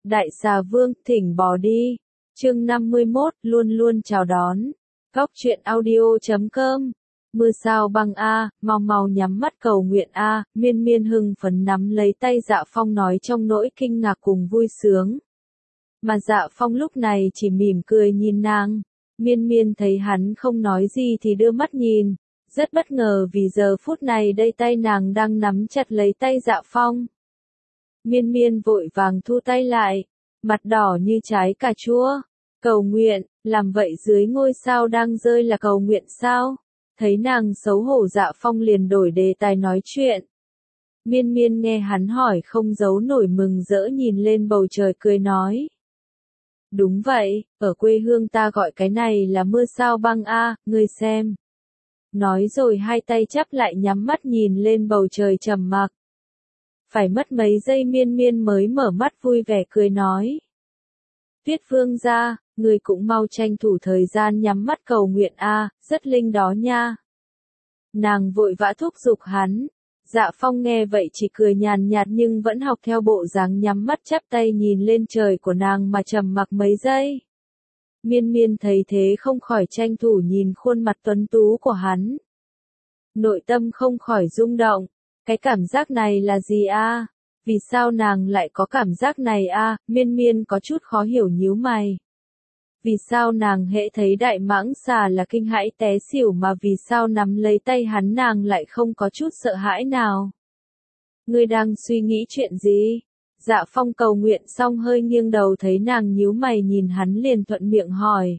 Đại xà vương, thỉnh bỏ đi. Chương 51, luôn luôn chào đón. Góc truyện audio.com. Mưa sao băng a, mau mau nhắm mắt cầu nguyện a, Miên Miên hưng phấn nắm lấy tay Dạ Phong nói trong nỗi kinh ngạc cùng vui sướng. Mà Dạ Phong lúc này chỉ mỉm cười nhìn nàng. Miên Miên thấy hắn không nói gì thì đưa mắt nhìn, rất bất ngờ vì giờ phút này đây tay nàng đang nắm chặt lấy tay Dạ Phong. Miên Miên vội vàng thu tay lại, mặt đỏ như trái cà chua. Cầu nguyện, làm vậy dưới ngôi sao đang rơi là cầu nguyện sao? Thấy nàng xấu hổ Dạ Phong liền đổi đề tài nói chuyện. Miên Miên nghe hắn hỏi không giấu nổi mừng rỡ nhìn lên bầu trời cười nói. Đúng vậy, ở quê hương ta gọi cái này là mưa sao băng a, ngươi xem. Nói rồi hai tay chắp lại nhắm mắt nhìn lên bầu trời trầm mặc. Phải mất mấy giây Miên Miên mới mở mắt vui vẻ cười nói. Tuyết Vương gia, người cũng mau tranh thủ thời gian nhắm mắt cầu nguyện a, rất linh đó nha. Nàng vội vã thúc giục hắn. Dạ Phong nghe vậy chỉ cười nhàn nhạt nhưng vẫn học theo bộ dáng nhắm mắt chắp tay nhìn lên trời của nàng mà trầm mặc mấy giây. Miên Miên thấy thế không khỏi tranh thủ nhìn khuôn mặt tuấn tú của hắn. Nội tâm không khỏi rung động. Cái cảm giác này là gì a? Vì sao nàng lại có cảm giác này a? Miên Miên có chút khó hiểu nhíu mày. Vì sao nàng hễ thấy đại mãng xà là kinh hãi té xỉu mà vì sao nắm lấy tay hắn nàng lại không có chút sợ hãi nào? Ngươi đang suy nghĩ chuyện gì? Dạ Phong cầu nguyện xong hơi nghiêng đầu thấy nàng nhíu mày nhìn hắn liền thuận miệng hỏi.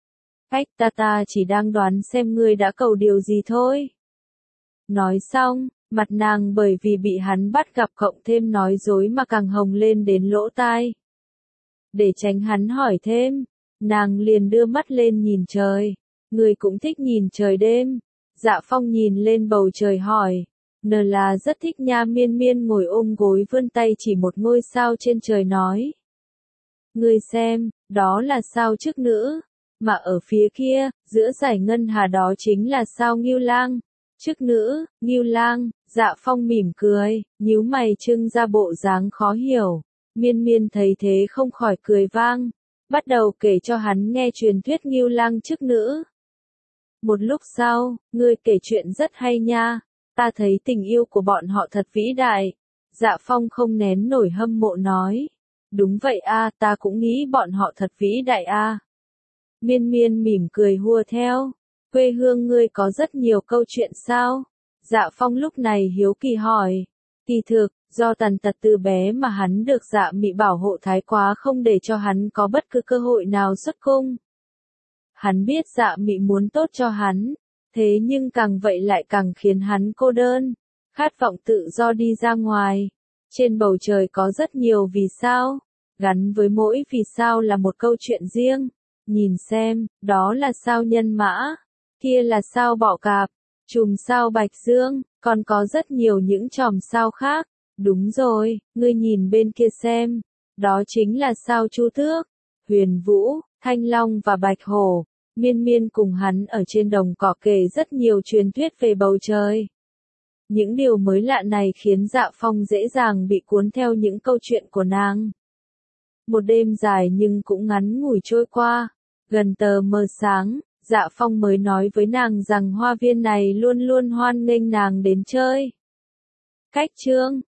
Ta chỉ đang đoán xem ngươi đã cầu điều gì thôi. Nói xong, mặt nàng bởi vì bị hắn bắt gặp cộng thêm nói dối mà càng hồng lên đến lỗ tai. Để tránh hắn hỏi thêm, nàng liền đưa mắt lên nhìn trời. Người cũng thích nhìn trời đêm. Dạ Phong nhìn lên bầu trời hỏi. Nờ là rất thích nha. Miên Miên ngồi ôm gối vươn tay chỉ một ngôi sao trên trời nói. Ngươi xem, đó là sao chức nữ. Mà ở phía kia, giữa dải ngân hà đó chính là sao Ngưu Lang. Chức nữ, Ngưu Lang. Dạ Phong mỉm cười, nhíu mày trưng ra bộ dáng khó hiểu. Miên Miên thấy thế không khỏi cười vang. Bắt đầu kể cho hắn nghe truyền thuyết Ngưu Lang chức nữ. Một lúc sau, ngươi kể chuyện rất hay nha. Ta thấy tình yêu của bọn họ thật vĩ đại. Dạ Phong không nén nổi hâm mộ nói. Đúng vậy a, ta cũng nghĩ bọn họ thật vĩ đại a. Miên Miên mỉm cười hùa theo. Quê hương ngươi có rất nhiều câu chuyện sao? Dạ Phong lúc này hiếu kỳ hỏi. Kỳ thực, do tàn tật từ bé mà hắn được Dạ Mị bảo hộ thái quá không để cho hắn có bất cứ cơ hội nào xuất cung. Hắn biết Dạ Mị muốn tốt cho hắn, thế nhưng càng vậy lại càng khiến hắn cô đơn, khát vọng tự do đi ra ngoài. Trên bầu trời có rất nhiều vì sao, gắn với mỗi vì sao là một câu chuyện riêng. Nhìn xem, đó là sao Nhân Mã, kia là sao Bọ Cạp, chùm sao Bạch Dương, còn có rất nhiều những chòm sao khác. Đúng rồi, ngươi nhìn bên kia xem, đó chính là sao Chu Tước, Huyền Vũ, Thanh Long và Bạch Hổ. Miên Miên cùng hắn ở trên đồng cỏ kể rất nhiều truyền thuyết về bầu trời. Những điều mới lạ này khiến Dạ Phong dễ dàng bị cuốn theo những câu chuyện của nàng. Một đêm dài nhưng cũng ngắn ngủi trôi qua, gần tờ mờ sáng, Dạ Phong mới nói với nàng rằng hoa viên này luôn luôn hoan nghênh nàng đến chơi. Cách chương